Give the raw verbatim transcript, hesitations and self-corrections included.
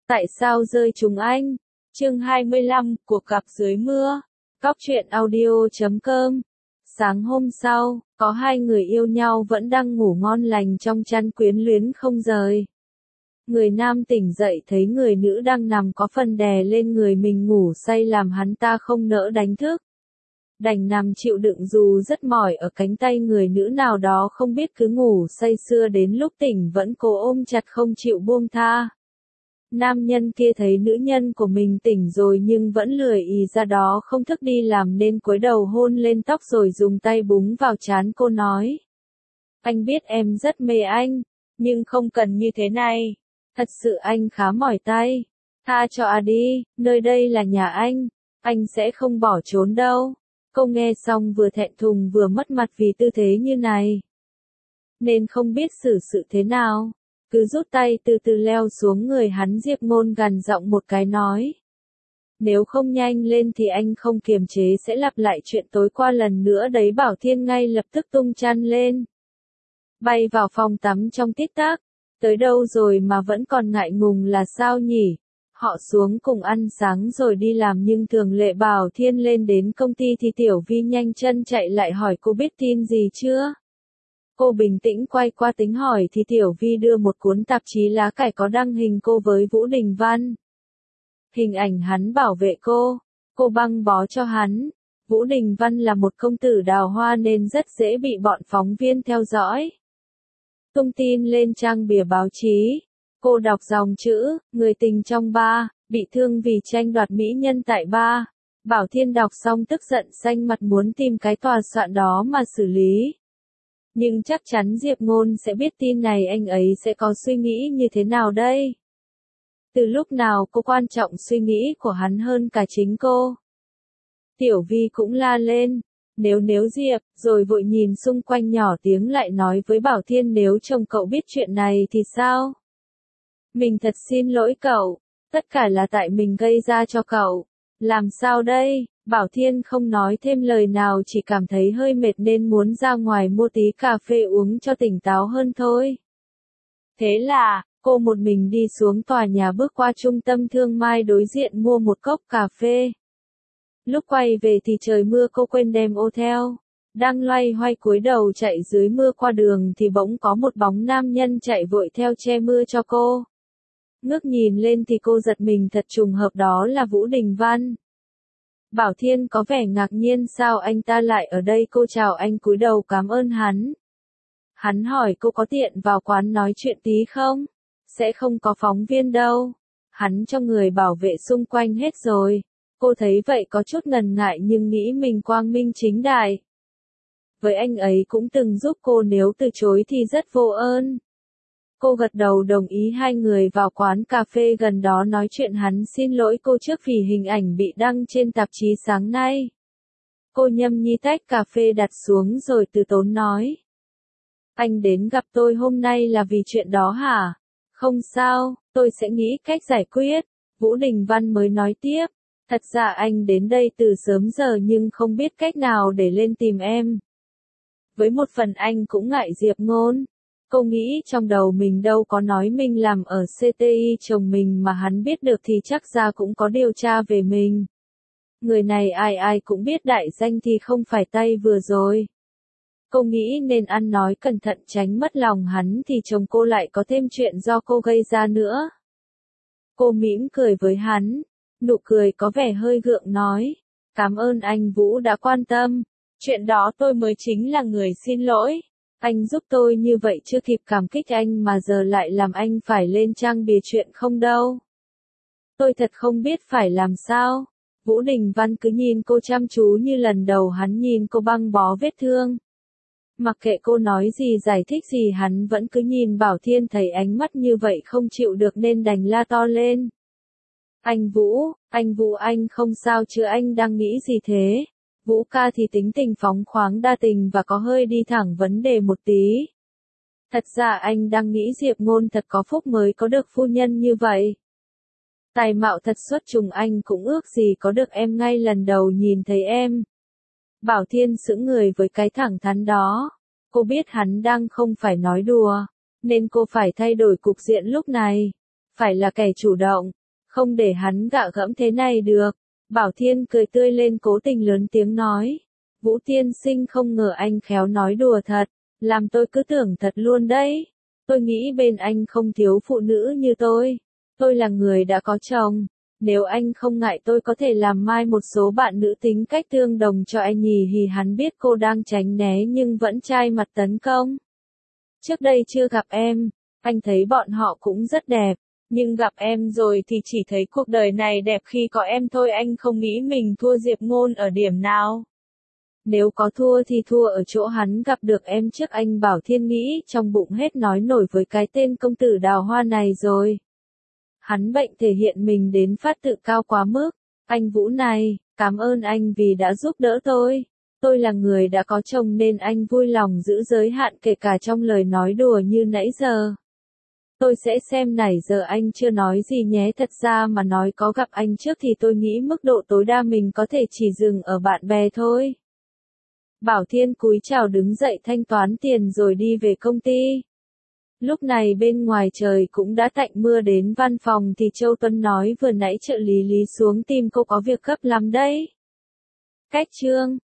Tại sao rơi trúng anh? Chương hai mươi lăm, cuộc gặp dưới mưa. Cóc truyện audio chấm com. Sáng hôm sau, có hai người yêu nhau vẫn đang ngủ ngon lành trong chăn quyến luyến không rời. Người nam tỉnh dậy thấy người nữ đang nằm có phần đè lên người mình ngủ say làm hắn ta không nỡ đánh thức. Đành nằm chịu đựng dù rất mỏi ở cánh tay người nữ nào đó không biết cứ ngủ say sưa đến lúc tỉnh vẫn cố ôm chặt không chịu buông tha. Nam nhân kia thấy nữ nhân của mình tỉnh rồi nhưng vẫn lười ì ra đó không thức đi làm nên cúi đầu hôn lên tóc rồi dùng tay búng vào trán cô nói. Anh biết em rất mê anh, nhưng không cần như thế này. Thật sự anh khá mỏi tay. Tha cho à đi, nơi đây là nhà anh, anh sẽ không bỏ trốn đâu. Cô nghe xong vừa thẹn thùng vừa mất mặt vì tư thế như này. Nên không biết xử sự thế nào. Cứ rút tay từ từ leo xuống người hắn. Diệp Ngôn gằn giọng một cái nói. Nếu không nhanh lên thì anh không kiềm chế sẽ lặp lại chuyện tối qua lần nữa đấy. Bảo Thiên ngay lập tức tung chăn lên. Bay vào phòng tắm trong tít tắc. Tới đâu rồi mà vẫn còn ngại ngùng là sao nhỉ? Họ xuống cùng ăn sáng rồi đi làm nhưng thường lệ Bảo Thiên lên đến công ty thì Tiểu Vi nhanh chân chạy lại hỏi cô biết tin gì chưa? Cô bình tĩnh quay qua tính hỏi thì Tiểu Vi đưa một cuốn tạp chí lá cải có đăng hình cô với Vũ Đình Văn. Hình ảnh hắn bảo vệ cô, cô băng bó cho hắn. Vũ Đình Văn là một công tử đào hoa nên rất dễ bị bọn phóng viên theo dõi. Tung tin lên trang bìa báo chí. Cô đọc dòng chữ, người tình trong bar, bị thương vì tranh đoạt mỹ nhân tại bar. Bảo Thiên đọc xong tức giận xanh mặt muốn tìm cái tòa soạn đó mà xử lý. Nhưng chắc chắn Diệp Ngôn sẽ biết tin này anh ấy sẽ có suy nghĩ như thế nào đây? Từ lúc nào cô quan trọng suy nghĩ của hắn hơn cả chính cô? Tiểu Vi cũng la lên. Nếu nếu Diệp, rồi vội nhìn xung quanh nhỏ tiếng lại nói với Bảo Thiên nếu chồng cậu biết chuyện này thì sao? Mình thật xin lỗi cậu, tất cả là tại mình gây ra cho cậu. Làm sao đây? Bảo Thiên không nói thêm lời nào chỉ cảm thấy hơi mệt nên muốn ra ngoài mua tí cà phê uống cho tỉnh táo hơn thôi. Thế là, cô một mình đi xuống tòa nhà bước qua trung tâm thương mại đối diện mua một cốc cà phê. Lúc quay về thì trời mưa cô quên đem ô theo. Đang loay hoay cúi đầu chạy dưới mưa qua đường thì bỗng có một bóng nam nhân chạy vội theo che mưa cho cô. Ngước nhìn lên thì cô giật mình thật trùng hợp đó là Vũ Đình Văn. Bảo Thiên có vẻ ngạc nhiên sao anh ta lại ở đây. Cô chào anh cúi đầu cảm ơn hắn. Hắn hỏi cô có tiện vào quán nói chuyện tí không? Sẽ không có phóng viên đâu. Hắn cho người bảo vệ xung quanh hết rồi. Cô thấy vậy có chút ngần ngại nhưng nghĩ mình quang minh chính đại. Với anh ấy cũng từng giúp cô nếu từ chối thì rất vô ơn. Cô gật đầu đồng ý hai người vào quán cà phê gần đó nói chuyện. Hắn xin lỗi cô trước vì hình ảnh bị đăng trên tạp chí sáng nay. Cô nhâm nhi tách cà phê đặt xuống rồi từ tốn nói. Anh đến gặp tôi hôm nay là vì chuyện đó hả? Không sao, tôi sẽ nghĩ cách giải quyết. Vũ Đình Văn mới nói tiếp. Thật ra anh đến đây từ sớm giờ nhưng không biết cách nào để lên tìm em. Với một phần anh cũng ngại Diệp Ngôn. Cô nghĩ trong đầu mình đâu có nói mình làm ở xê tê i chồng mình mà hắn biết được thì chắc ra cũng có điều tra về mình. Người này ai ai cũng biết đại danh thì không phải tay vừa rồi. Cô nghĩ nên ăn nói cẩn thận tránh mất lòng hắn thì chồng cô lại có thêm chuyện do cô gây ra nữa. Cô mỉm cười với hắn. Nụ cười có vẻ hơi gượng nói. Cảm ơn anh Vũ đã quan tâm. Chuyện đó tôi mới chính là người xin lỗi. Anh giúp tôi như vậy chưa kịp cảm kích anh mà giờ lại làm anh phải lên trang bìa chuyện không đâu. Tôi thật không biết phải làm sao. Vũ Đình Văn cứ nhìn cô chăm chú như lần đầu hắn nhìn cô băng bó vết thương. Mặc kệ cô nói gì giải thích gì hắn vẫn cứ nhìn. Bảo Thiên thấy ánh mắt như vậy không chịu được nên đành la to lên. Anh Vũ, anh Vũ anh không sao chứ anh đang nghĩ gì thế? Vũ ca thì tính tình phóng khoáng đa tình và có hơi đi thẳng vấn đề một tí. Thật ra anh đang nghĩ Diệp Ngôn thật có phúc mới có được phu nhân như vậy. Tài mạo thật xuất trùng anh cũng ước gì có được em ngay lần đầu nhìn thấy em. Bảo Thiên sững người với cái thẳng thắn đó. Cô biết hắn đang không phải nói đùa, nên cô phải thay đổi cục diện lúc này. Phải là kẻ chủ động. không để hắn gạ gẫm thế này được. Bảo Thiên cười tươi lên cố tình lớn tiếng nói. Vũ tiên sinh không ngờ anh khéo nói đùa thật, làm tôi cứ tưởng thật luôn đấy. Tôi nghĩ bên anh không thiếu phụ nữ như tôi. Tôi là người đã có chồng. Nếu anh không ngại tôi có thể làm mai một số bạn nữ tính cách tương đồng cho anh nhỉ. Hì hắn biết cô đang tránh né nhưng vẫn chai mặt tấn công. Trước đây chưa gặp em, anh thấy bọn họ cũng rất đẹp. Nhưng gặp em rồi thì chỉ thấy cuộc đời này đẹp khi có em thôi. Anh không nghĩ mình thua Diệp Ngôn ở điểm nào. Nếu có thua thì thua ở chỗ hắn gặp được em trước. Anh Bảo Thiên nghĩ trong bụng hết nói nổi với cái tên công tử đào hoa này rồi. Hắn bệnh thể hiện mình đến phát tự cao quá mức. Anh Vũ này, cảm ơn anh vì đã giúp đỡ tôi. Tôi là người đã có chồng nên anh vui lòng giữ giới hạn kể cả trong lời nói đùa như nãy giờ. Tôi sẽ xem nãy giờ anh chưa nói gì nhé. Thật ra mà nói có gặp anh trước thì tôi nghĩ mức độ tối đa mình có thể chỉ dừng ở bạn bè thôi. Bảo Thiên cúi chào đứng dậy thanh toán tiền rồi đi về công ty. Lúc này bên ngoài trời cũng đã tạnh mưa. Đến văn phòng thì Châu Tuấn nói vừa nãy trợ lý Lý xuống tìm cô có việc gấp lắm đấy. Cách chương